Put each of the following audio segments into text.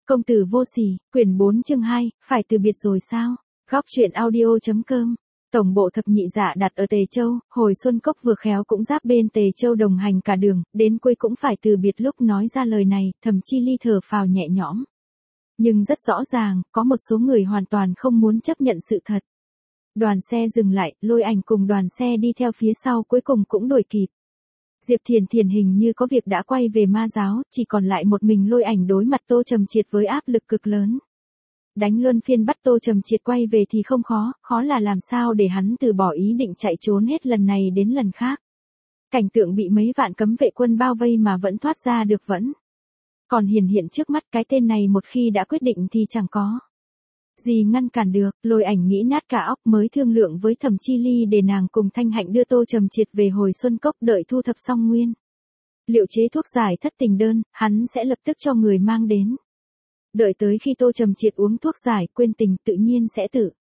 Công tử vô sỉ, quyển 4 chương 2, phải từ biệt rồi sao? Góc truyện audio.com. Tổng bộ thập nhị dạ đặt ở Tề Châu, hồi Xuân Cốc vừa khéo cũng giáp bên Tề Châu đồng hành cả đường, đến cuối cũng phải từ biệt. Lúc nói ra lời này, Thẩm Chi Ly thở phào nhẹ nhõm. Nhưng rất rõ ràng, có một số người hoàn toàn không muốn chấp nhận sự thật. Đoàn xe dừng lại, Lôi Ảnh cùng đoàn xe đi theo phía sau cuối cùng cũng đuổi kịp. Diệp Thiền Thiền hình như có việc đã quay về ma giáo, chỉ còn lại một mình Lôi Ảnh đối mặt Tô Trầm Triệt với áp lực cực lớn. Đánh luân phiên bắt Tô Trầm Triệt quay về thì không khó, khó là làm sao để hắn từ bỏ ý định chạy trốn hết lần này đến lần khác. Cảnh tượng bị mấy vạn cấm vệ quân bao vây mà vẫn thoát ra được vẫn. Còn hiện trước mắt cái tên này một khi đã quyết định thì chẳng có gì ngăn cản được. Lôi Ảnh nghĩ nát cả óc mới thương lượng với Thẩm Chi Ly để nàng cùng Thanh Hạnh đưa Tô Trầm Triệt về hồi Xuân Cốc, đợi thu thập xong nguyên liệu chế thuốc giải thất tình đơn, hắn sẽ lập tức cho người mang đến. Đợi tới khi Tô Trầm Triệt uống thuốc giải quên tình, tự nhiên sẽ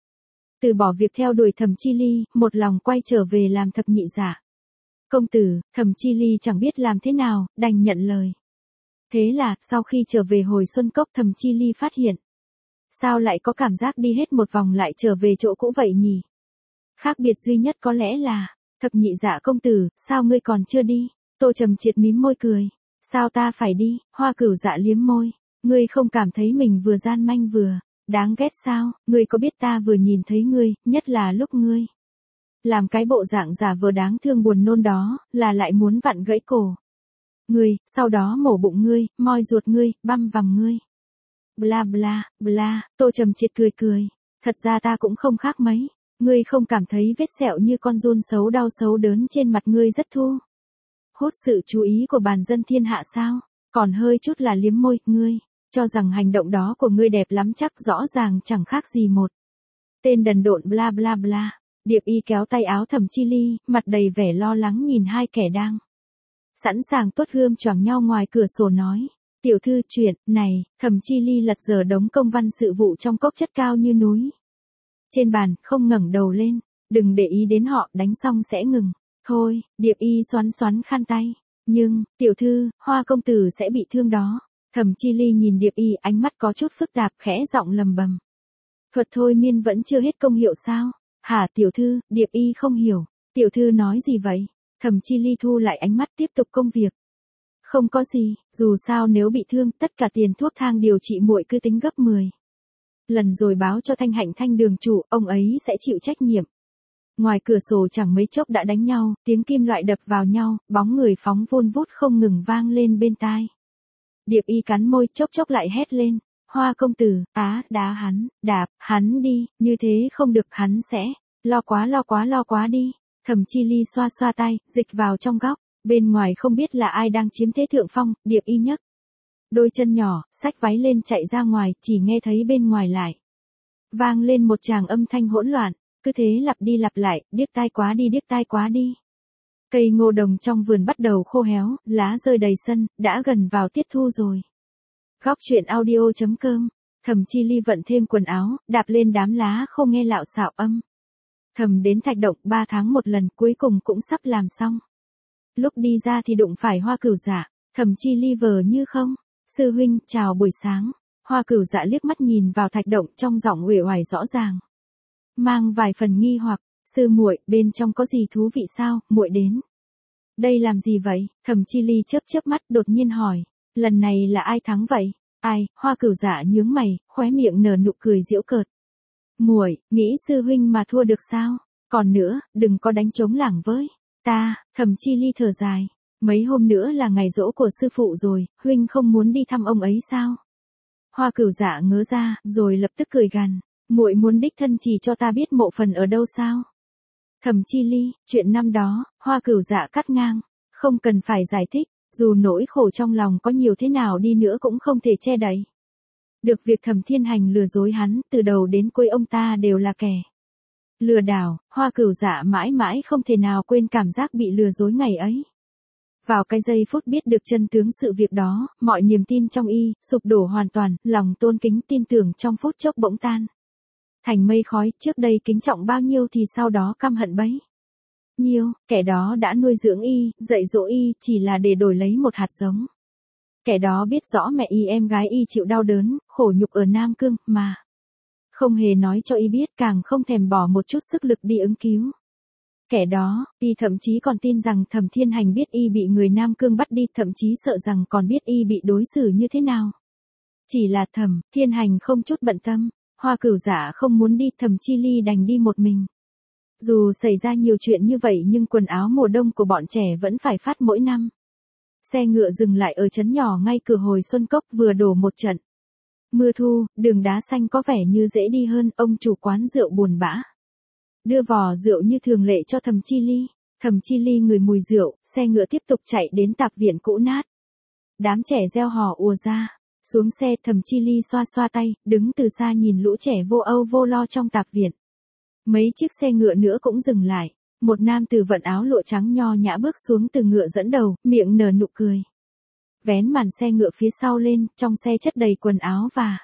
từ bỏ việc theo đuổi Thẩm Chi Ly, một lòng quay trở về làm thập nhị dạ. Công tử, Thẩm Chi Ly chẳng biết làm thế nào, đành nhận lời. Thế là, sau khi trở về hồi Xuân Cốc, Thẩm Chi Ly phát hiện. Sao lại có cảm giác đi hết một vòng lại trở về chỗ cũ vậy nhỉ? Khác biệt duy nhất có lẽ là, thập nhị dạ công tử, sao ngươi còn chưa đi? Tô Trầm Triệt mím môi cười. Sao ta phải đi? Hoa Cửu Dạ liếm môi. Ngươi không cảm thấy mình vừa gian manh vừa đáng ghét sao? Ngươi có biết ta vừa nhìn thấy ngươi, nhất là lúc ngươi làm cái bộ dạng giả vờ đáng thương buồn nôn đó, là lại muốn vặn gãy cổ ngươi, sau đó mổ bụng ngươi, moi ruột ngươi, băm vằm ngươi. Bla bla, bla, Tô Trầm Triệt cười. Thật ra ta cũng không khác mấy. Ngươi không cảm thấy vết sẹo như con giun xấu đau xấu đớn trên mặt ngươi rất thu hút sự chú ý của bàn dân thiên hạ sao? Còn hơi chút là liếm môi, ngươi cho rằng hành động đó của ngươi đẹp lắm chắc, rõ ràng chẳng khác gì một tên đần độn. Bla bla bla. Điệp Y kéo tay áo Thẩm Chi Ly, mặt đầy vẻ lo lắng nhìn hai kẻ đang sẵn sàng tuốt gươm choàng nhau ngoài cửa sổ nói. Tiểu thư, chuyện này. Thẩm Chi Ly lật dở đống công văn sự vụ trong cốc chất cao như núi trên bàn, không ngẩng đầu lên. Đừng để ý đến họ, đánh xong sẽ ngừng. Thôi, Điệp Y xoắn khăn tay. Nhưng, tiểu thư, Hoa công tử sẽ bị thương đó. Thẩm Chi Ly nhìn Điệp Y, ánh mắt có chút phức tạp, khẽ giọng lầm bầm. Thuật thôi miên vẫn chưa hết công hiệu sao? Hả tiểu thư? Điệp Y không hiểu. Tiểu thư nói gì vậy? Thẩm Chi Ly thu lại ánh mắt tiếp tục công việc. Không có gì, dù sao nếu bị thương, tất cả tiền thuốc thang điều trị muội cứ tính gấp 10 lần rồi báo cho Thanh Hạnh Thanh đường chủ, ông ấy sẽ chịu trách nhiệm. Ngoài cửa sổ chẳng mấy chốc đã đánh nhau, tiếng kim loại đập vào nhau, bóng người phóng vun vút không ngừng vang lên bên tai. Điệp Y cắn môi, chốc lại hét lên. Hoa công tử, đá hắn, đạp hắn đi, như thế không được, hắn sẽ lo quá đi. Thẩm Chi Ly xoa tay, dịch vào trong góc. Bên ngoài không biết là ai đang chiếm thế thượng phong. Điệp Y nhấc đôi chân nhỏ, xách váy lên chạy ra ngoài, chỉ nghe thấy bên ngoài lại vang lên một tràng âm thanh hỗn loạn, cứ thế lặp đi lặp lại, điếc tai quá đi. Cây ngô đồng trong vườn bắt đầu khô héo, lá rơi đầy sân, đã gần vào tiết thu rồi. Góc truyện audio.com. Thẩm Chi Ly vận thêm quần áo, đạp lên đám lá khô nghe lạo xạo âm thầm đến Thạch Động, 3 tháng một lần, cuối cùng cũng sắp làm xong. Lúc đi ra thì đụng phải Hoa Cửu Dạ. Thẩm Chi Ly vờ như không. Sư huynh, chào buổi sáng. Hoa Cửu Dạ liếc mắt nhìn vào Thạch Động, trong giọng uể oải rõ ràng mang vài phần nghi hoặc. Sư muội, bên trong có gì thú vị sao? Muội đến đây làm gì vậy? Thẩm Chi Ly chớp mắt, đột nhiên hỏi. Lần này là ai thắng vậy? Ai? Hoa Cửu Dạ nhướng mày, khóe miệng nở nụ cười giễu cợt. Muội, nghĩ sư huynh mà thua được sao? Còn nữa, đừng có đánh trống lảng với ta. Thẩm Chi Ly thở dài. Mấy hôm nữa là ngày giỗ của sư phụ rồi, huynh không muốn đi thăm ông ấy sao? Hoa Cửu Dạ ngớ ra, rồi lập tức cười gằn. Muội muốn đích thân chỉ cho ta biết mộ phần ở đâu sao? Thẩm Chi Ly, chuyện năm đó. Hoa Cửu Dạ cắt ngang. Không cần phải giải thích, dù nỗi khổ trong lòng có nhiều thế nào đi nữa cũng không thể che đậy được việc Thẩm Thiên Hành lừa dối hắn, từ đầu đến cuối ông ta đều là kẻ lừa đảo. Hoa Cửu Dạ mãi mãi không thể nào quên cảm giác bị lừa dối ngày ấy. Vào cái giây phút biết được chân tướng sự việc đó, mọi niềm tin trong y sụp đổ hoàn toàn, lòng tôn kính tin tưởng trong phút chốc bỗng tan thành mây khói. Trước đây kính trọng bao nhiêu thì sau đó căm hận bấy nhiêu. Kẻ đó đã nuôi dưỡng y, dạy dỗ y, chỉ là để đổi lấy một hạt giống Kẻ đó biết rõ mẹ y em gái y chịu đau đớn, khổ nhục ở Nam Cương, mà không hề nói cho y biết, càng không thèm bỏ một chút sức lực đi ứng cứu. Kẻ đó, y thậm chí còn tin rằng Thẩm Thiên Hành biết y bị người Nam Cương bắt đi, thậm chí sợ rằng còn biết y bị đối xử như thế nào. Chỉ là Thẩm Thiên Hành không chút bận tâm, Hoa Cửu Dạ không muốn đi, Thẩm Chi Ly đành đi một mình. Dù xảy ra nhiều chuyện như vậy nhưng quần áo mùa đông của bọn trẻ vẫn phải phát mỗi năm. Xe ngựa dừng lại ở trấn nhỏ ngay cửa Hồi Xuân Cốc, vừa đổ một trận mưa thu, đường đá xanh có vẻ như dễ đi hơn. Ông chủ quán rượu buồn bã đưa vò rượu như thường lệ cho Thẩm Chi Ly. Thẩm Chi Ly ngửi mùi rượu, xe ngựa tiếp tục chạy đến tạp viện cũ nát. Đám trẻ reo hò ùa ra. Xuống xe, Thẩm Chi Ly xoa xoa tay, đứng từ xa nhìn lũ trẻ vô âu vô lo trong tạp viện. Mấy chiếc xe ngựa nữa cũng dừng lại. Một nam tử vận áo lụa trắng nho nhã bước xuống từ ngựa dẫn đầu, miệng nở nụ cười. Vén màn xe ngựa phía sau lên, trong xe chất đầy quần áo và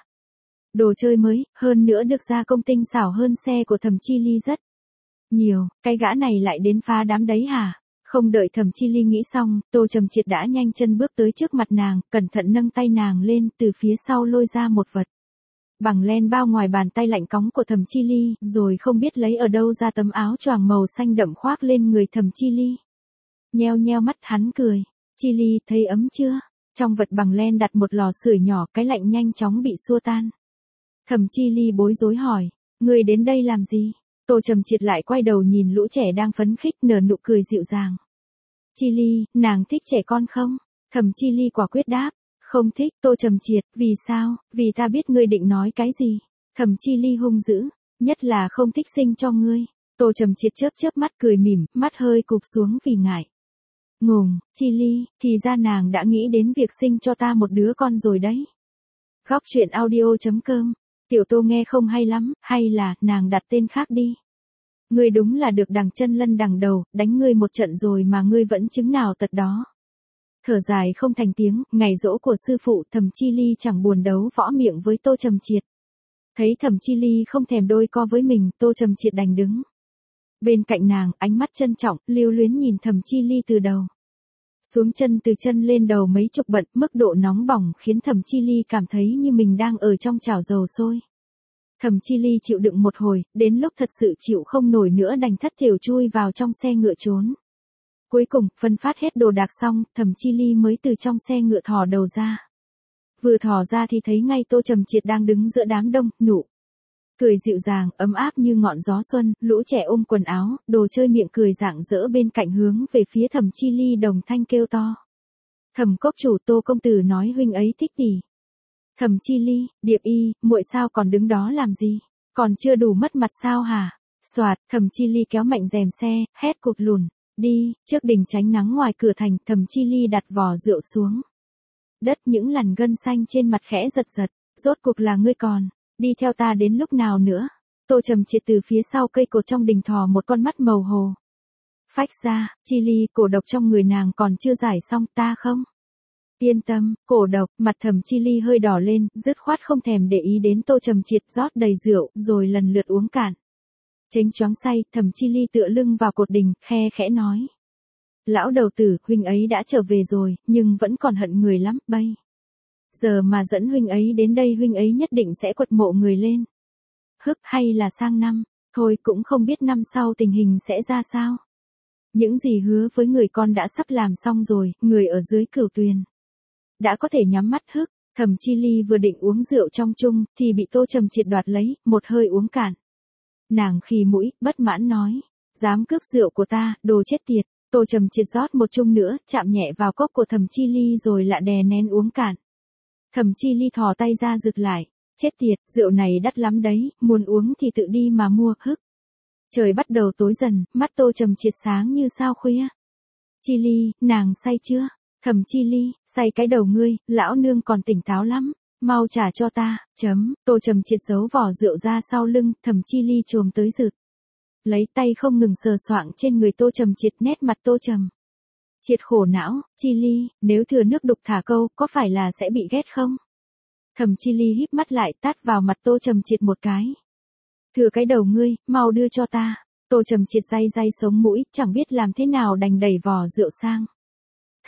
đồ chơi mới, hơn nữa được gia công tinh xảo hơn xe của Thẩm Chi Ly rất nhiều. Cái gã này lại đến phá đám đấy hả? Không đợi Thẩm Chi Ly nghĩ xong, Tô Trầm Triệt đã nhanh chân bước tới trước mặt nàng, cẩn thận nâng tay nàng lên, từ phía sau lôi ra một vật bằng len bao ngoài bàn tay lạnh cóng của Thẩm Chi Ly, rồi không biết lấy ở đâu ra tấm áo choàng màu xanh đậm khoác lên người Thẩm Chi Ly. Nheo nheo mắt hắn cười, Chi Ly thấy ấm chưa? Trong vật bằng len đặt một lò sưởi nhỏ, cái lạnh nhanh chóng bị xua tan. Thẩm Chi Ly bối rối hỏi, người đến đây làm gì? Tô Trầm Triệt lại quay đầu nhìn lũ trẻ đang phấn khích, nở nụ cười dịu dàng. Chi Ly, nàng thích trẻ con không? Thẩm Chi Ly quả quyết đáp, không thích. Tô Trầm Triệt, vì sao? Vì ta biết ngươi định nói cái gì. Thẩm Chi Ly hung dữ, nhất là không thích sinh cho ngươi. Tô Trầm Triệt chớp chớp mắt cười mỉm, mắt hơi cụp xuống vì ngại ngùng. Chi Ly, thì ra nàng đã nghĩ đến việc sinh cho ta một đứa con rồi đấy. Góc truyện audio.com. Tiểu Tô nghe không hay lắm, hay là nàng đặt tên khác đi. Ngươi đúng là được đằng chân lân đằng đầu, đánh ngươi một trận rồi mà ngươi vẫn chứng nào tật đó. Thở dài không thành tiếng, ngày giỗ của sư phụ, Thẩm Chi Ly chẳng buồn đấu võ miệng với Tô Trầm Triệt. Thấy Thẩm Chi Ly không thèm đôi co với mình, Tô Trầm Triệt đành đứng bên cạnh nàng, ánh mắt trân trọng, lưu luyến nhìn Thẩm Chi Ly từ đầu xuống chân, từ chân lên đầu mấy chục bận, mức độ nóng bỏng khiến Thẩm Chi Ly cảm thấy như mình đang ở trong chảo dầu sôi. Thẩm Chi Ly chịu đựng một hồi, đến lúc thật sự chịu không nổi nữa đành thất thểu chui vào trong xe ngựa trốn. Cuối cùng, phân phát hết đồ đạc xong, Thẩm Chi Ly mới từ trong xe ngựa thò đầu ra. Vừa thò ra thì thấy ngay Tô Trầm Triệt đang đứng giữa đám đông, nụ cười dịu dàng, ấm áp như ngọn gió xuân, lũ trẻ ôm quần áo, đồ chơi miệng cười rạng rỡ bên cạnh hướng về phía Thẩm Chi Ly đồng thanh kêu to. Thẩm cốc chủ, Tô công tử nói huynh ấy thích tỷ. Thẩm Chi Ly, Điệp Y, muội sao còn đứng đó làm gì? Còn chưa đủ mất mặt sao hả? Soạt, Thẩm Chi Ly kéo mạnh rèm xe, hét cụt lùn. Đi, trước đình tránh nắng ngoài cửa thành, Thẩm Chi Ly đặt vò rượu xuống đất, những làn gân xanh trên mặt khẽ giật giật. Rốt cuộc là ngươi còn đi theo ta đến lúc nào nữa? Tô Trầm Triệt từ phía sau cây cột trong đình thò một con mắt màu hồ phách ra. Chi Ly, cổ độc trong người nàng còn chưa giải xong, ta không yên tâm. Cổ độc, mặt Thẩm Chi Ly hơi đỏ lên, dứt khoát không thèm để ý đến Tô Trầm Triệt, rót đầy rượu, rồi lần lượt uống cạn. Chánh choáng say, Thẩm Chi Ly tựa lưng vào cột đình, khe khẽ nói. Lão đầu tử, huynh ấy đã trở về rồi, nhưng vẫn còn hận người lắm, bây giờ mà dẫn huynh ấy đến đây, huynh ấy nhất định sẽ quật mộ người lên. Hức, hay là sang năm, thôi cũng không biết năm sau tình hình sẽ ra sao. Những gì hứa với người con đã sắp làm xong rồi, người ở dưới Cửu Tuyền đã có thể nhắm mắt hức. Thẩm Chi Ly vừa định uống rượu trong chung, thì bị Tô Trầm Triệt đoạt lấy, một hơi uống cạn. Nàng khì mũi, bất mãn nói, dám cướp rượu của ta, đồ chết tiệt. Tô Trầm Triệt rót một chung nữa, chạm nhẹ vào cốc của Thẩm Chi Ly rồi lại đè nén uống cạn. Thẩm Chi Ly thò tay ra giựt lại, chết tiệt, rượu này đắt lắm đấy, muốn uống thì tự đi mà mua, hức. Trời bắt đầu tối dần, mắt Tô Trầm Triệt sáng như sao khuya. Chi Ly, nàng say chưa? Thẩm Chi Ly, say cái đầu ngươi, lão nương còn tỉnh táo lắm, mau trả cho ta. Tô Trầm Triệt giấu vỏ rượu ra sau lưng, Thẩm Chi Ly chồm tới rượt lấy, tay không ngừng sờ soạng trên người Tô Trầm Triệt. Nét mặt Tô Trầm Triệt khổ não, Chi Ly, nếu thừa nước đục thả câu, có phải là sẽ bị ghét không? Thẩm Chi Ly híp mắt lại, tát vào mặt Tô Trầm Triệt một cái. Thừa cái đầu ngươi, mau đưa cho ta. Tô Trầm Triệt day day sống mũi, chẳng biết làm thế nào đành đẩy vò rượu sang.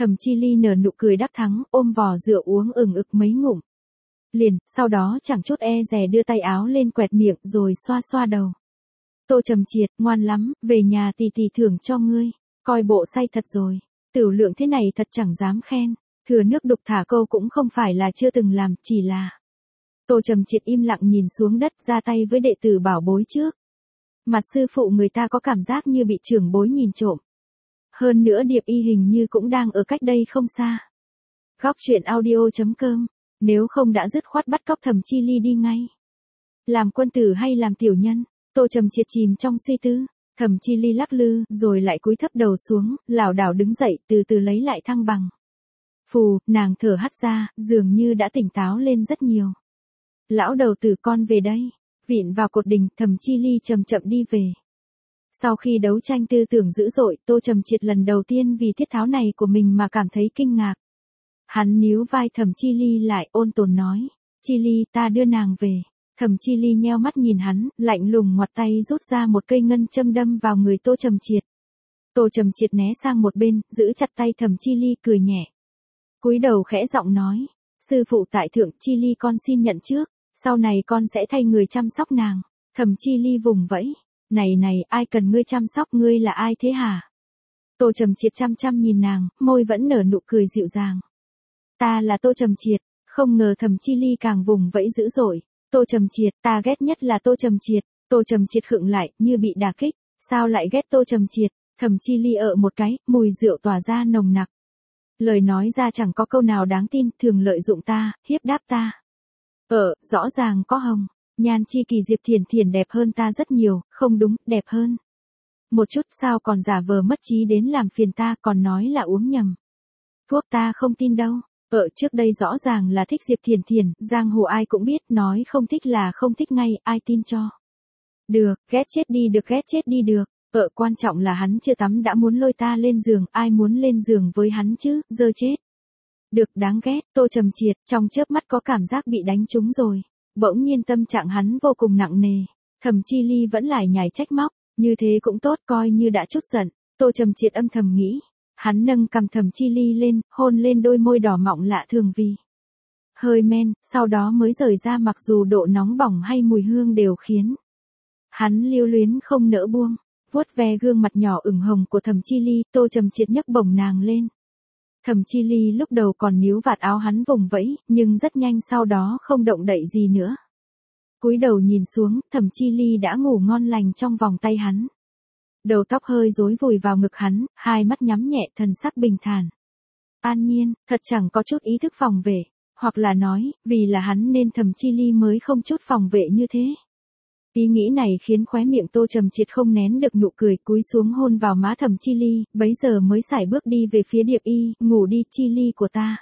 Thẩm Chi Ly nở nụ cười đắc thắng, ôm vò rượu uống ừng ực mấy ngụm. Liền, sau đó chẳng chút e dè đưa tay áo lên quẹt miệng rồi xoa xoa đầu. Tô Trầm Triệt, ngoan lắm, về nhà tỷ tỷ thưởng cho ngươi. Coi bộ say thật rồi. Tửu lượng thế này thật chẳng dám khen. Thừa nước đục thả câu cũng không phải là chưa từng làm, chỉ là. Tô Trầm Triệt im lặng nhìn xuống đất, ra tay với đệ tử bảo bối trước. Mặt sư phụ người ta có cảm giác như bị trưởng bối nhìn trộm. Hơn nữa Điệp Y hình như cũng đang ở cách đây không xa. Góc truyện audio.com. Nếu không đã dứt khoát bắt cóc Thẩm Chi Ly đi ngay. Làm quân tử hay làm tiểu nhân? Tô Trầm Triệt chìm trong suy tư. Thẩm Chi Ly lắc lư, rồi lại cúi thấp đầu xuống, lảo đảo đứng dậy, từ từ lấy lại thăng bằng. Phù, nàng thở hắt ra, dường như đã tỉnh táo lên rất nhiều. Lão đầu tử, con về đây. Vịn vào cột đình, Thẩm Chi Ly chậm chậm đi về. Sau khi đấu tranh tư tưởng dữ dội, Tô Trầm Triệt lần đầu tiên vì thiết tháo này của mình mà cảm thấy kinh ngạc. Hắn níu vai Thẩm Chi Ly lại, ôn tồn nói. Chi Ly, ta đưa nàng về. Thẩm Chi Ly nheo mắt nhìn hắn, lạnh lùng ngoặt tay rút ra một cây ngân châm đâm vào người Tô Trầm Triệt. Tô Trầm Triệt né sang một bên, giữ chặt tay Thẩm Chi Ly, cười nhẹ. Cúi đầu khẽ giọng nói. Sư phụ tại thượng, Chi Ly con xin nhận trước. Sau này con sẽ thay người chăm sóc nàng. Thẩm Chi Ly vùng vẫy. Này, ai cần ngươi chăm sóc, ngươi là ai thế hả? Tô Trầm Triệt chăm chăm nhìn nàng, môi vẫn nở nụ cười dịu dàng. Ta là Tô Trầm Triệt. Không ngờ Thẩm Chi Ly càng vùng vẫy dữ dội. Tô Trầm Triệt, ta ghét nhất là Tô Trầm Triệt. Tô Trầm Triệt khựng lại, như bị đả kích. Sao lại ghét Tô Trầm Triệt? Thẩm Chi Ly một cái, mùi rượu tỏa ra nồng nặc. Lời nói ra chẳng có câu nào đáng tin, thường lợi dụng ta, hiếp đáp ta. Rõ ràng có hồng. Nhan chi kỳ Diệp Thiển Thiển đẹp hơn ta rất nhiều, không đúng, đẹp hơn. Một chút, sao còn giả vờ mất trí đến làm phiền ta, còn nói là uống nhầm. Thuốc ta không tin đâu. Trước đây rõ ràng là thích Diệp Thiển Thiển, giang hồ ai cũng biết, nói không thích là không thích ngay, ai tin cho. Được, ghét chết đi được, ghét chết đi được. Quan trọng là hắn chưa tắm đã muốn lôi ta lên giường, ai muốn lên giường với hắn chứ, dơ chết. Được, đáng ghét. Tô Trầm Triệt, trong chớp mắt có cảm giác bị đánh trúng rồi. Bỗng nhiên tâm trạng hắn vô cùng nặng nề. Thẩm Chi Ly vẫn lải nhải trách móc, như thế cũng tốt, coi như đã chút giận. Tô Trầm Triệt âm thầm nghĩ. Hắn nâng cằm Thẩm Chi Ly lên, hôn lên đôi môi đỏ mọng lạ thường vì hơi men, sau đó mới rời ra, mặc dù độ nóng bỏng hay mùi hương đều khiến hắn lưu luyến không nỡ buông. Vuốt ve gương mặt nhỏ ửng hồng của Thẩm Chi Ly, Tô Trầm Triệt nhấc bổng nàng lên. Thẩm Chi Ly lúc đầu còn níu vạt áo hắn vùng vẫy, nhưng rất nhanh sau đó không động đậy gì nữa. Cúi đầu nhìn xuống, Thẩm Chi Ly đã ngủ ngon lành trong vòng tay hắn. Đầu tóc hơi rối vùi vào ngực hắn, hai mắt nhắm nhẹ, thần sắc bình thản. An nhiên, thật chẳng có chút ý thức phòng vệ, hoặc là nói, vì là hắn nên Thẩm Chi Ly mới không chút phòng vệ như thế. Ý nghĩ này khiến khóe miệng Tô Trầm Triệt không nén được nụ cười, cúi xuống hôn vào má Thẩm Chi Ly, bấy giờ mới sải bước đi về phía Điệp Y, ngủ đi Chi Ly của ta.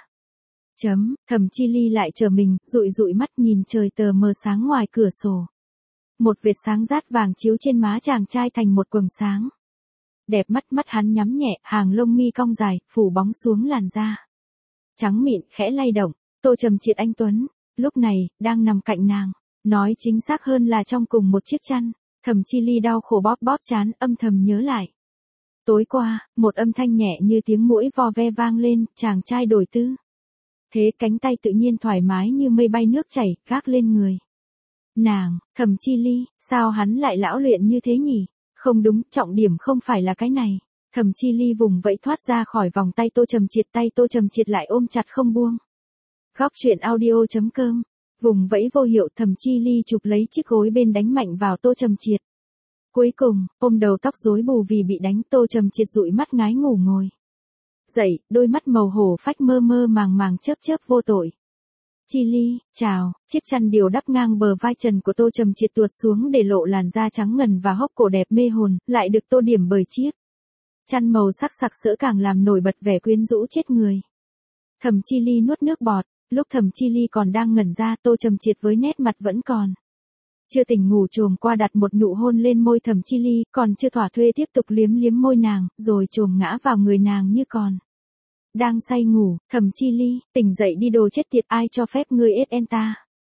Thẩm Chi Ly lại chờ mình, dụi dụi mắt nhìn trời tờ mờ sáng ngoài cửa sổ. Một vệt sáng rát vàng chiếu trên má chàng trai thành một quầng sáng. Đẹp mắt hắn nhắm nhẹ, hàng lông mi cong dài, phủ bóng xuống làn da. Trắng mịn, khẽ lay động, Tô Trầm Triệt anh tuấn, lúc này, đang nằm cạnh nàng. Nói chính xác hơn là trong cùng một chiếc chăn. Thẩm Chi Ly đau khổ bóp bóp trán, âm thầm nhớ lại. Tối qua, một âm thanh nhẹ như tiếng muỗi vo ve vang lên, chàng trai đổi tư. Thế cánh tay tự nhiên thoải mái như mây bay nước chảy, gác lên người. Nàng, Thẩm Chi Ly, sao hắn lại lão luyện như thế nhỉ? Không đúng, trọng điểm không phải là cái này. Thẩm Chi Ly vùng vẫy thoát ra khỏi vòng tay Tô Trầm Triệt, tay Tô Trầm Triệt lại ôm chặt không buông. Góc truyện audio.com. Vùng vẫy vô hiệu, Thẩm Chi Ly chụp lấy chiếc gối bên đánh mạnh vào Tô Trầm Triệt. Cuối cùng, ôm đầu tóc rối bù vì bị đánh, Tô Trầm Triệt dụi mắt ngái ngủ ngồi dậy, đôi mắt màu hổ phách mơ mơ màng màng chớp chớp vô tội. Chi Ly, chào. Chiếc chăn điều đắp ngang bờ vai trần của Tô Trầm Triệt tuột xuống để lộ làn da trắng ngần và hốc cổ đẹp mê hồn, lại được tô điểm bởi chiếc chăn màu sắc sặc sỡ càng làm nổi bật vẻ quyến rũ chết người. Thẩm Chi Ly nuốt nước bọt. Lúc Thẩm Chi Ly còn đang ngẩn ra, Tô Trầm Triệt với nét mặt vẫn còn chưa tỉnh ngủ chồm qua đặt một nụ hôn lên môi Thẩm Chi Ly, còn chưa thỏa thuê tiếp tục liếm môi nàng, rồi chồm ngã vào người nàng như còn đang say ngủ. Thẩm Chi Ly, tỉnh dậy đi đồ chết tiệt, ai cho phép ngươi SN ta.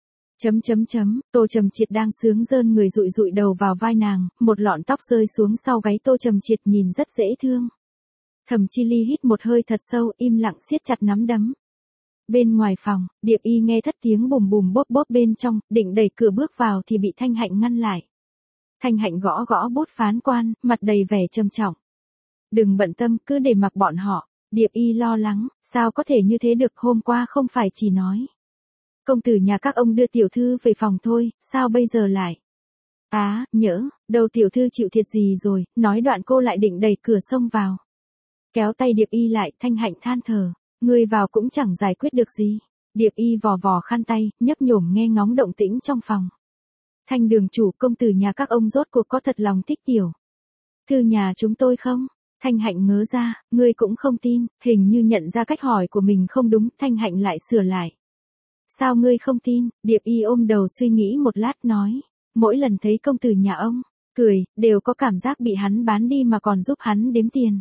Tô Trầm Triệt đang sướng rơn người dụi dụi đầu vào vai nàng, một lọn tóc rơi xuống sau gáy Tô Trầm Triệt nhìn rất dễ thương. Thẩm Chi Ly hít một hơi thật sâu, im lặng siết chặt nắm đấm. Bên ngoài phòng, Điệp Y nghe thất tiếng bùm bùm bốp bốp bên trong, định đẩy cửa bước vào thì bị Thanh Hạnh ngăn lại. Thanh Hạnh gõ gõ bút phán quan, mặt đầy vẻ trầm trọng. Đừng bận tâm, cứ để mặc bọn họ. Điệp Y lo lắng, sao có thể như thế được, hôm qua không phải chỉ nói. Công tử nhà các ông đưa tiểu thư về phòng thôi, sao bây giờ lại? Nhỡ, đâu tiểu thư chịu thiệt gì rồi, nói đoạn cô lại định đẩy cửa xông vào. Kéo tay Điệp Y lại, Thanh Hạnh than thở, ngươi vào cũng chẳng giải quyết được gì. Điệp Y vò vò khăn tay, nhấp nhổm nghe ngóng động tĩnh trong phòng. Thanh đường chủ, công tử nhà các ông rốt cuộc có thật lòng thích tiểu thư nhà chúng tôi không? Thanh Hạnh ngớ ra, ngươi cũng không tin, hình như nhận ra cách hỏi của mình không đúng, Thanh Hạnh lại sửa lại. Sao ngươi không tin? Điệp Y ôm đầu suy nghĩ một lát nói, mỗi lần thấy công tử nhà ông cười, đều có cảm giác bị hắn bán đi mà còn giúp hắn đếm tiền.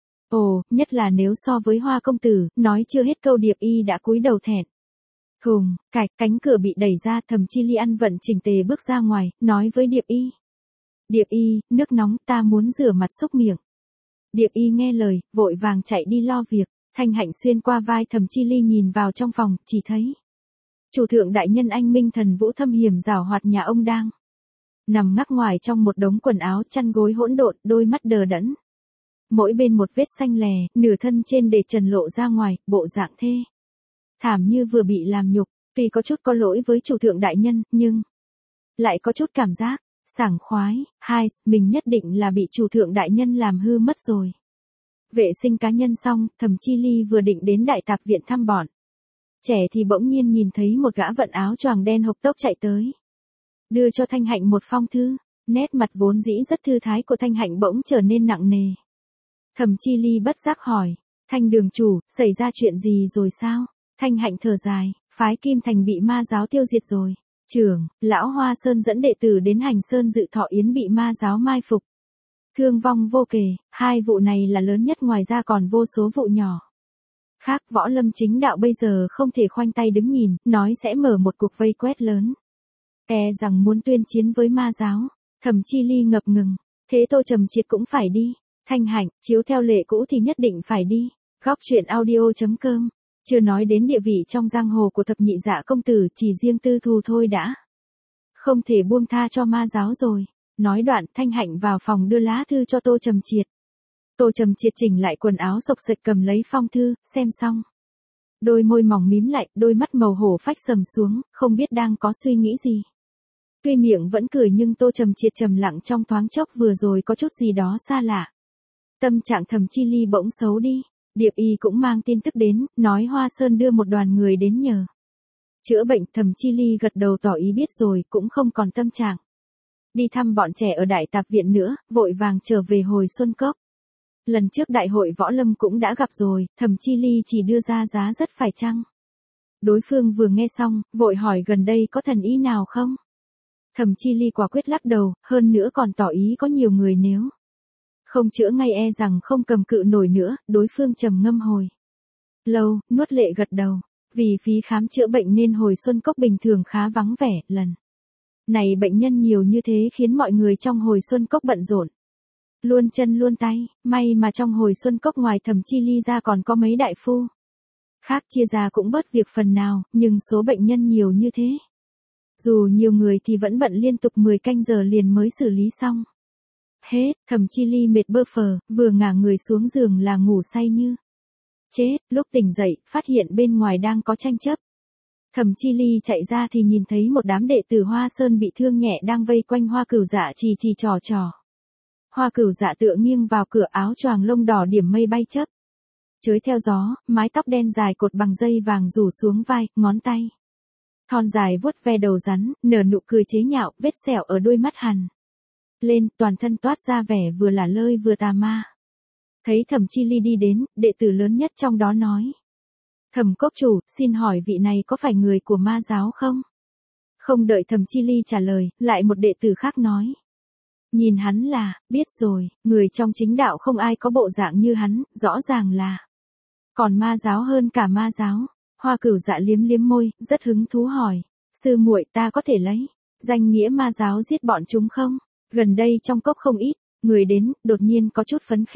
Ồ, nhất là nếu so với Hoa công tử, nói chưa hết câu Điệp Y đã cúi đầu thẹn. Thùng, cánh cửa bị đẩy ra, Thẩm Chi Ly ăn vận chỉnh tề bước ra ngoài, nói với Điệp Y. Điệp Y, nước nóng, ta muốn rửa mặt xúc miệng. Điệp Y nghe lời, vội vàng chạy đi lo việc. Thanh Hạnh xuyên qua vai Thẩm Chi Ly nhìn vào trong phòng, chỉ thấy chủ thượng đại nhân anh minh thần vũ thâm hiểm giảo hoạt nhà ông đang nằm ngắc ngoài trong một đống quần áo chăn gối hỗn độn, đôi mắt đờ đẫn. Mỗi bên một vết xanh lè, nửa thân trên để trần lộ ra ngoài, bộ dạng thê thảm như vừa bị làm nhục. Tuy có chút có lỗi với chủ thượng đại nhân, nhưng lại có chút cảm giác sảng khoái. Mình nhất định là bị chủ thượng đại nhân làm hư mất rồi. Vệ sinh cá nhân xong, Thẩm Chi Ly vừa định đến đại tạp viện thăm bọn trẻ thì bỗng nhiên nhìn thấy một gã vận áo choàng đen hộc tốc chạy tới, đưa cho Thanh Hạnh một phong thư. Nét mặt vốn dĩ rất thư thái của Thanh Hạnh bỗng trở nên nặng nề. Thẩm Chi Ly bất giác hỏi, Thanh đường chủ, xảy ra chuyện gì rồi sao? Thanh Hạnh thở dài, phái Kim Thành bị ma giáo tiêu diệt rồi. Trưởng, lão Hoa Sơn dẫn đệ tử đến Hành Sơn dự thọ yến bị ma giáo mai phục. Thương vong vô kể, 2 vụ này là lớn nhất, ngoài ra còn vô số vụ nhỏ khác. Võ lâm chính đạo bây giờ không thể khoanh tay đứng nhìn, nói sẽ mở một cuộc vây quét lớn. Rằng muốn tuyên chiến với ma giáo. Thẩm Chi Ly ngập ngừng, thế Tô Trầm Triệt cũng phải đi. Thanh Hạnh, chiếu theo lệ cũ thì nhất định phải đi. Góc truyện audio.com. Chưa nói đến địa vị trong giang hồ của thập nhị dạ công tử, chỉ riêng tư thù thôi đã không thể buông tha cho ma giáo rồi. Nói đoạn, Thanh Hạnh vào phòng đưa lá thư cho Tô Trầm Triệt. Tô Trầm Triệt chỉnh lại quần áo xộc xệch cầm lấy phong thư, xem xong. Đôi môi mỏng mím lại, đôi mắt màu hổ phách sầm xuống, không biết đang có suy nghĩ gì. Tuy miệng vẫn cười nhưng Tô Trầm Triệt trầm lặng trong thoáng chốc, vừa rồi có chút gì đó xa lạ. Tâm trạng Thẩm Chi Ly bỗng xấu đi. Điệp Y cũng mang tin tức đến, nói Hoa Sơn đưa một đoàn người đến nhờ chữa bệnh. Thẩm Chi Ly gật đầu tỏ ý biết rồi, cũng không còn tâm trạng đi thăm bọn trẻ ở đại tạp viện nữa, vội vàng trở về Hồi Xuân Cốc. Lần trước đại hội võ lâm cũng đã gặp rồi, Thẩm Chi Ly chỉ đưa ra giá rất phải chăng. Đối phương vừa nghe xong, vội hỏi gần đây có thần y nào không? Thẩm Chi Ly quả quyết lắc đầu, hơn nữa còn tỏ ý có nhiều người nếu không chữa ngay rằng không cầm cự nổi nữa. Đối phương trầm ngâm hồi lâu, nuốt lệ gật đầu. Vì phí khám chữa bệnh nên Hồi Xuân Cốc bình thường khá vắng vẻ, lần này bệnh nhân nhiều như thế khiến mọi người trong Hồi Xuân Cốc bận rộn luôn chân luôn tay. May mà trong Hồi Xuân Cốc ngoài Thẩm Chi Ly ra còn có mấy đại phu khác chia ra cũng bớt việc phần nào, nhưng số bệnh nhân nhiều như thế, dù nhiều người thì vẫn bận liên tục 10 canh giờ liền mới xử lý xong hết. Thẩm Chi Ly mệt bơ phờ, vừa ngả người xuống giường là ngủ say như chết. Lúc tỉnh dậy, phát hiện bên ngoài đang có tranh chấp. Thẩm Chi Ly chạy ra thì nhìn thấy một đám đệ tử Hoa Sơn bị thương nhẹ đang vây quanh Hoa Cửu Dạ chì chì trò trò. Hoa Cửu Dạ tựa nghiêng vào cửa, áo choàng lông đỏ điểm mây bay chớp chới theo gió, mái tóc đen dài cột bằng dây vàng rủ xuống vai, ngón tay thon dài vuốt ve đầu rắn, nở nụ cười chế nhạo. Vết sẹo ở đôi mắt hằn lên, toàn thân toát ra vẻ vừa lả lơi vừa tà ma. Thấy Thẩm Chi Ly đi đến, đệ tử lớn nhất trong đó nói: Thẩm cốc chủ, xin hỏi vị này có phải người của ma giáo không? Không đợi Thẩm Chi Ly trả lời, lại một đệ tử khác nói: Nhìn hắn là, biết rồi, người trong chính đạo không ai có bộ dạng như hắn, rõ ràng là còn ma giáo hơn cả ma giáo. Hoa Cửu Dạ liếm liếm môi, rất hứng thú hỏi: Sư muội, ta có thể lấy danh nghĩa ma giáo giết bọn chúng không? Gần đây trong cốc không ít người đến, đột nhiên có chút phấn khích.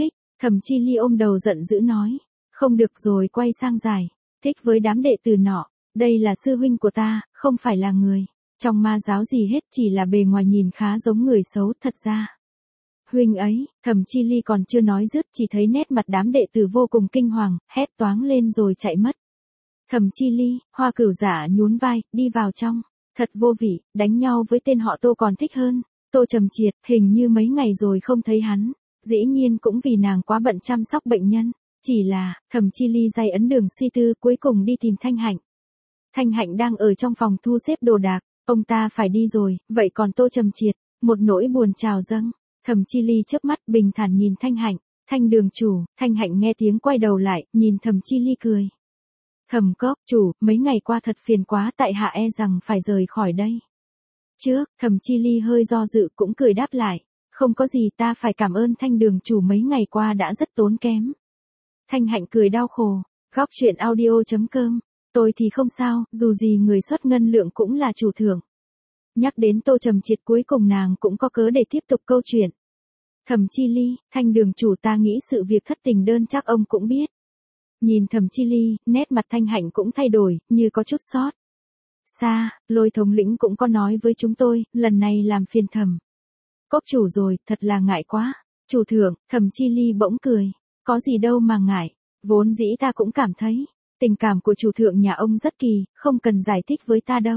Thẩm Chi Ly ôm đầu giận dữ nói. Không được rồi, quay sang giải thích với đám đệ tử nọ. Đây là sư huynh của ta, không phải là người trong ma giáo gì hết, chỉ là bề ngoài nhìn khá giống người xấu thật ra. Huynh ấy, Thẩm Chi Ly còn chưa nói dứt, chỉ thấy nét mặt đám đệ tử vô cùng kinh hoàng, hét toáng lên rồi chạy mất. Thẩm Chi Ly, Hoa Cửu Giả nhún vai, đi vào trong. Thật vô vị, đánh nhau với tên họ Tô còn thích hơn. Tô Trầm Triệt, hình như mấy ngày rồi không thấy hắn. Dĩ nhiên cũng vì nàng quá bận chăm sóc bệnh nhân. Chỉ là, Thẩm Chi Ly day ấn đường suy tư, cuối cùng đi tìm Thanh Hạnh. Thanh Hạnh đang ở trong phòng thu xếp đồ đạc, ông ta phải đi rồi, vậy còn Tô Trầm Triệt, một nỗi buồn trào dâng. Thẩm Chi Ly chớp mắt bình thản nhìn Thanh Hạnh. Thanh đường chủ. Thanh Hạnh nghe tiếng quay đầu lại, nhìn Thẩm Chi Ly cười. Thẩm Cốc chủ, mấy ngày qua thật phiền quá, tại hạ e rằng phải rời khỏi đây. Trước, Thẩm Chi Ly hơi do dự cũng cười đáp lại. Không có gì, ta phải cảm ơn Thanh đường chủ mấy ngày qua đã rất tốn kém. Thanh Hạnh cười đau khổ. Góc truyện audio.com. Tôi thì không sao, dù gì người xuất ngân lượng cũng là chủ thưởng. Nhắc đến Tô Trầm Triệt cuối cùng nàng cũng có cớ để tiếp tục câu chuyện. Thẩm Chi Ly, Thanh đường chủ, ta nghĩ sự việc thất tình đơn chắc ông cũng biết. Nhìn Thẩm Chi Ly, nét mặt Thanh Hạnh cũng thay đổi, như có chút sót xa. Lôi thống lĩnh cũng có nói với chúng tôi, lần này làm phiền Thẩm Cốc chủ rồi, thật là ngại quá. Chủ thượng, Thẩm Chi Ly bỗng cười. Có gì đâu mà ngại, vốn dĩ ta cũng cảm thấy tình cảm của chủ thượng nhà ông rất kỳ, không cần giải thích với ta đâu.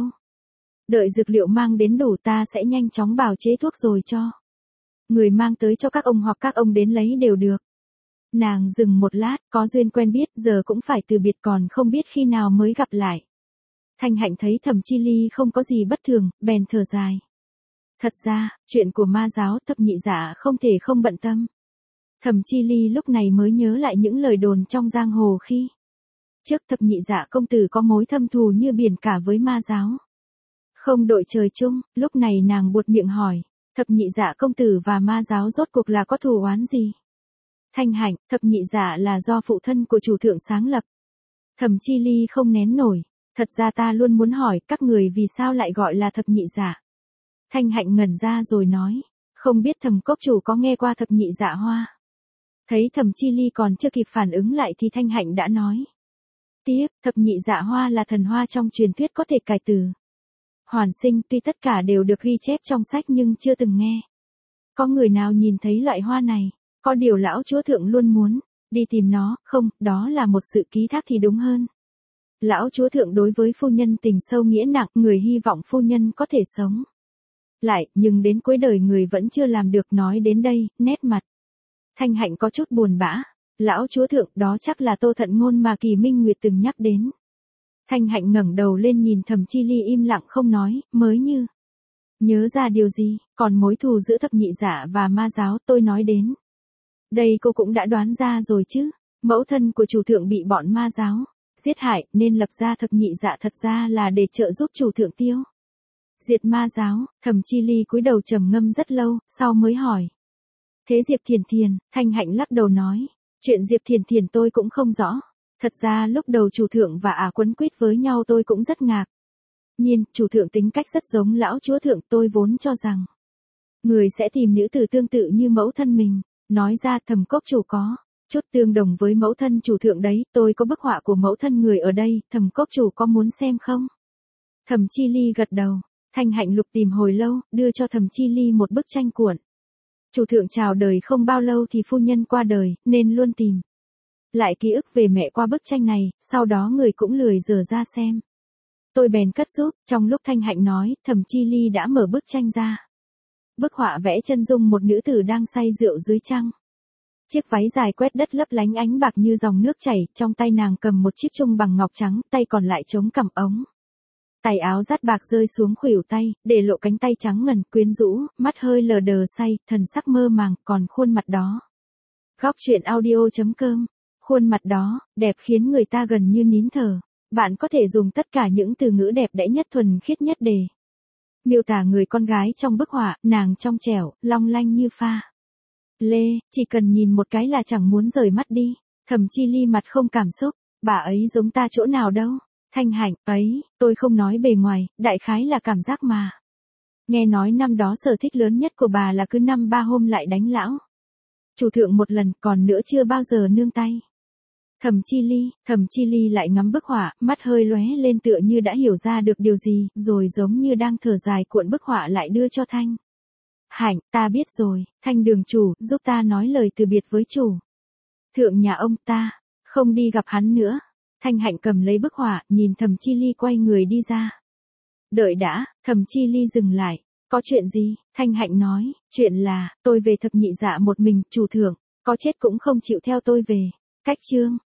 Đợi dược liệu mang đến đủ, ta sẽ nhanh chóng bào chế thuốc rồi cho người mang tới cho các ông, hoặc các ông đến lấy đều được. Nàng dừng một lát, có duyên quen biết, giờ cũng phải từ biệt, còn không biết khi nào mới gặp lại. Thanh Hạnh thấy Thẩm Chi Ly không có gì bất thường, bèn thở dài. Thật ra, chuyện của ma giáo, thập nhị giả không thể không bận tâm. Thẩm Chi Ly lúc này mới nhớ lại những lời đồn trong giang hồ khi trước thập nhị giả công tử có mối thâm thù như biển cả với ma giáo. Không đội trời chung, lúc này nàng buột miệng hỏi, thập nhị giả công tử và ma giáo rốt cuộc là có thù oán gì? Thanh Hạnh, thập nhị giả là do phụ thân của chủ thượng sáng lập. Thẩm Chi Ly không nén nổi, thật ra ta luôn muốn hỏi các người vì sao lại gọi là thập nhị giả. Thanh Hạnh ngẩn ra rồi nói, không biết Thẩm Cốc chủ có nghe qua thập nhị giả hoa. Thấy Thẩm Chi Ly còn chưa kịp phản ứng lại thì Thanh Hạnh đã nói tiếp, thập nhị dạ hoa là thần hoa trong truyền thuyết có thể cải tử hoàn sinh, tuy tất cả đều được ghi chép trong sách nhưng chưa từng nghe có người nào nhìn thấy loại hoa này. Có điều lão chúa thượng luôn muốn đi tìm nó, không, đó là một sự ký thác thì đúng hơn. Lão chúa thượng đối với phu nhân tình sâu nghĩa nặng, người hy vọng phu nhân có thể sống lại, nhưng đến cuối đời người vẫn chưa làm được. Nói đến đây, nét mặt Thanh Hạnh có chút buồn bã. Lão chúa thượng, đó chắc là Tô Thận Ngôn mà Kỳ Minh Nguyệt từng nhắc đến. Thanh Hạnh ngẩng đầu lên nhìn Thẩm Chi Ly im lặng không nói, mới như nhớ ra điều gì, còn mối thù giữa thập nhị giả và ma giáo tôi nói đến. Đây cô cũng đã đoán ra rồi chứ, mẫu thân của chủ thượng bị bọn ma giáo giết hại, nên lập ra thập nhị giả thật ra là để trợ giúp chủ thượng tiêu diệt ma giáo. Thẩm Chi Ly cúi đầu trầm ngâm rất lâu, sau mới hỏi. Thế Diệp Thiền Thiền? Thanh Hạnh lắc đầu nói, chuyện Diệp Thiền Thiền tôi cũng không rõ. Thật ra lúc đầu chủ thượng và ả quấn quýt với nhau tôi cũng rất ngạc nhiên, chủ thượng tính cách rất giống lão chúa thượng, tôi vốn cho rằng người sẽ tìm nữ tử tương tự như mẫu thân mình. Nói ra Thẩm Cốc chủ có chút tương đồng với mẫu thân chủ thượng đấy, tôi có bức họa của mẫu thân người ở đây, Thẩm Cốc chủ có muốn xem không? Thẩm Chi Ly gật đầu. Thanh Hạnh lục tìm hồi lâu, đưa cho Thẩm Chi Ly một bức tranh cuộn. Chủ thượng chào đời không bao lâu thì phu nhân qua đời, nên luôn tìm lại ký ức về mẹ qua bức tranh này, sau đó người cũng lười dở ra xem. Tôi bèn cất giúp, trong lúc Thanh Hạnh nói, Thẩm Chi Ly đã mở bức tranh ra. Bức họa vẽ chân dung một nữ tử đang say rượu dưới trăng. Chiếc váy dài quét đất lấp lánh ánh bạc như dòng nước chảy, trong tay nàng cầm một chiếc chung bằng ngọc trắng, tay còn lại chống cằm ống. Tay áo dát bạc rơi xuống khuỷu tay, để lộ cánh tay trắng ngần, quyến rũ, mắt hơi lờ đờ say, thần sắc mơ màng, còn khuôn mặt đó. Góc truyện audio.com. Khuôn mặt đó, đẹp khiến người ta gần như nín thở. Bạn có thể dùng tất cả những từ ngữ đẹp đẽ nhất, thuần khiết nhất để miêu tả người con gái trong bức họa, nàng trong trẻo, long lanh như pha lê, chỉ cần nhìn một cái là chẳng muốn rời mắt đi. Thẩm Chi Ly mặt không cảm xúc, bà ấy giống ta chỗ nào đâu? Thanh Hạnh, ấy, tôi không nói bề ngoài, đại khái là cảm giác mà. Nghe nói năm đó sở thích lớn nhất của bà là cứ 5-3 hôm lại đánh lão Chủ thượng một lần, còn nữa chưa bao giờ nương tay. Thẩm Chi Ly lại ngắm bức họa, mắt hơi lóe lên tựa như đã hiểu ra được điều gì, rồi giống như đang thở dài cuộn bức họa lại đưa cho Thanh. Hạnh, ta biết rồi, Thanh đường chủ, giúp ta nói lời từ biệt với chủ. Thượng nhà ông ta, không đi gặp hắn nữa. Thanh Hạnh cầm lấy bức họa, nhìn Thẩm Chi Ly quay người đi ra. Đợi đã, Thẩm Chi Ly dừng lại. Có chuyện gì? Thanh Hạnh nói, chuyện là, tôi về thập nhị dạ một mình, chủ thượng, có chết cũng không chịu theo tôi về. Cách chương.